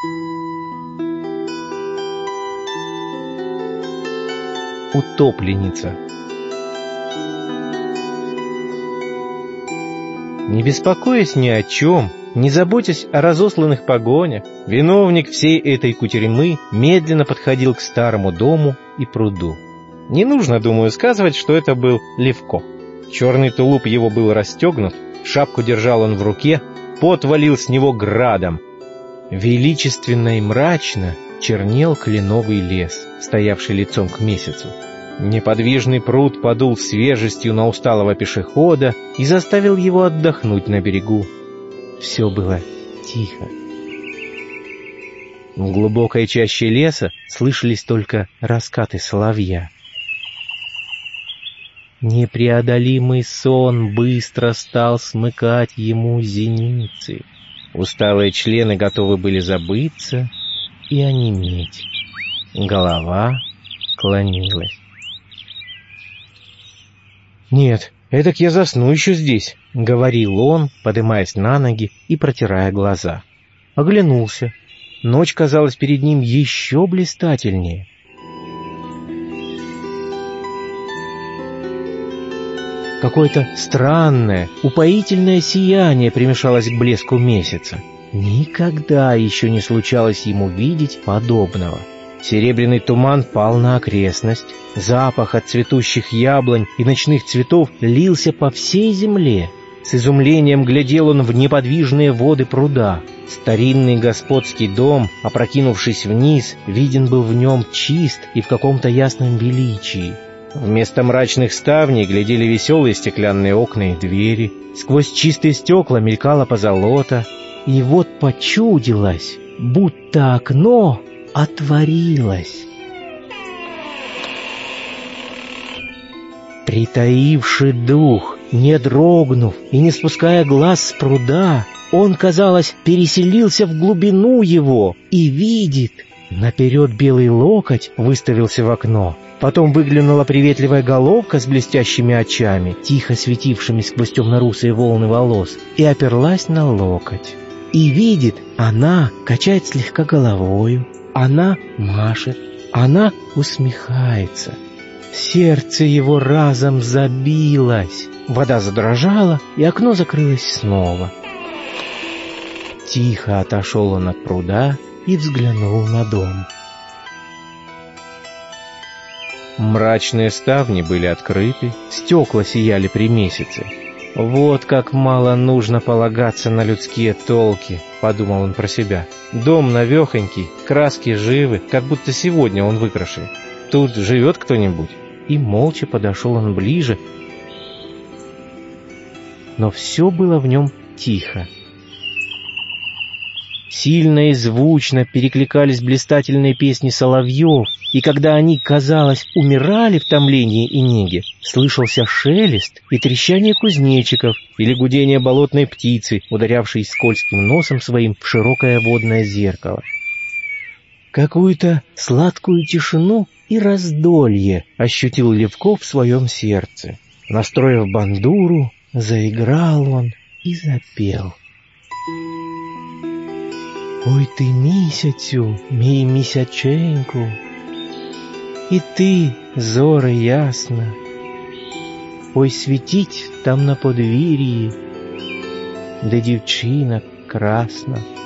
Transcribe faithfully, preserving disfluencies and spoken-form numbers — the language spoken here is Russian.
Утопленница. Не беспокоясь ни о чем, не заботясь о разосланных погонях, виновник всей этой кутерьмы медленно подходил к старому дому и пруду. Не нужно, думаю, сказывать, что это был Левко. Черный тулуп его был расстегнут, шапку держал он в руке, пот валил с него градом. Величественно и мрачно чернел кленовый лес, стоявший лицом к месяцу. Неподвижный пруд подул свежестью на усталого пешехода и заставил его отдохнуть на берегу. Все было тихо. В глубокой чаще леса слышались только раскаты соловья. Непреодолимый сон быстро стал смыкать ему зеницы. Усталые члены готовы были забыться и онеметь. Голова клонилась. «Нет, эдак я засну еще здесь», — говорил он, подымаясь на ноги и протирая глаза. Оглянулся. Ночь казалась перед ним еще блистательнее. Какое-то странное, упоительное сияние примешалось к блеску месяца. Никогда еще не случалось ему видеть подобного. Серебряный туман пал на окрестность, запах от цветущих яблонь и ночных цветов лился по всей земле. С изумлением глядел он в неподвижные воды пруда. Старинный господский дом, опрокинувшись вниз, виден был в нем чист и в каком-то ясном величии. Вместо мрачных ставней глядели веселые стеклянные окна и двери, сквозь чистые стекла мелькала позолота, и вот почудилось, будто окно отворилось. Притаивший дух, не дрогнув и не спуская глаз с пруда, он, казалось, переселился в глубину его и видит. Наперед белый локоть выставился в окно. Потом выглянула приветливая головка с блестящими очами, тихо светившими сквозь темно-русые волны волос, и оперлась на локоть. И видит, она качает слегка головою, она машет, она усмехается. Сердце его разом забилось, вода задрожала, и окно закрылось снова. Тихо отошел он от пруда и взглянул на дом. Мрачные ставни были открыты, стекла сияли при месяце. «Вот как мало нужно полагаться на людские толки», — подумал он про себя. «Дом навехонький, краски живы, как будто сегодня он выкрашен. Тут живет кто-нибудь?» И молча подошел он ближе, но все было в нем тихо. Сильно и звучно перекликались блистательные песни соловьев, и когда они, казалось, умирали в томлении и неге, слышался шелест и трещание кузнечиков или гудение болотной птицы, ударявшей скользким носом своим в широкое водное зеркало. Какую-то сладкую тишину и раздолье ощутил Левко в своем сердце. Настроив бандуру, заиграл он и запел. «Ой ты, місяцю, мій місяченьку, і ти, зоре ясна, ой світіть там на подвір'ї, де дівчина красна».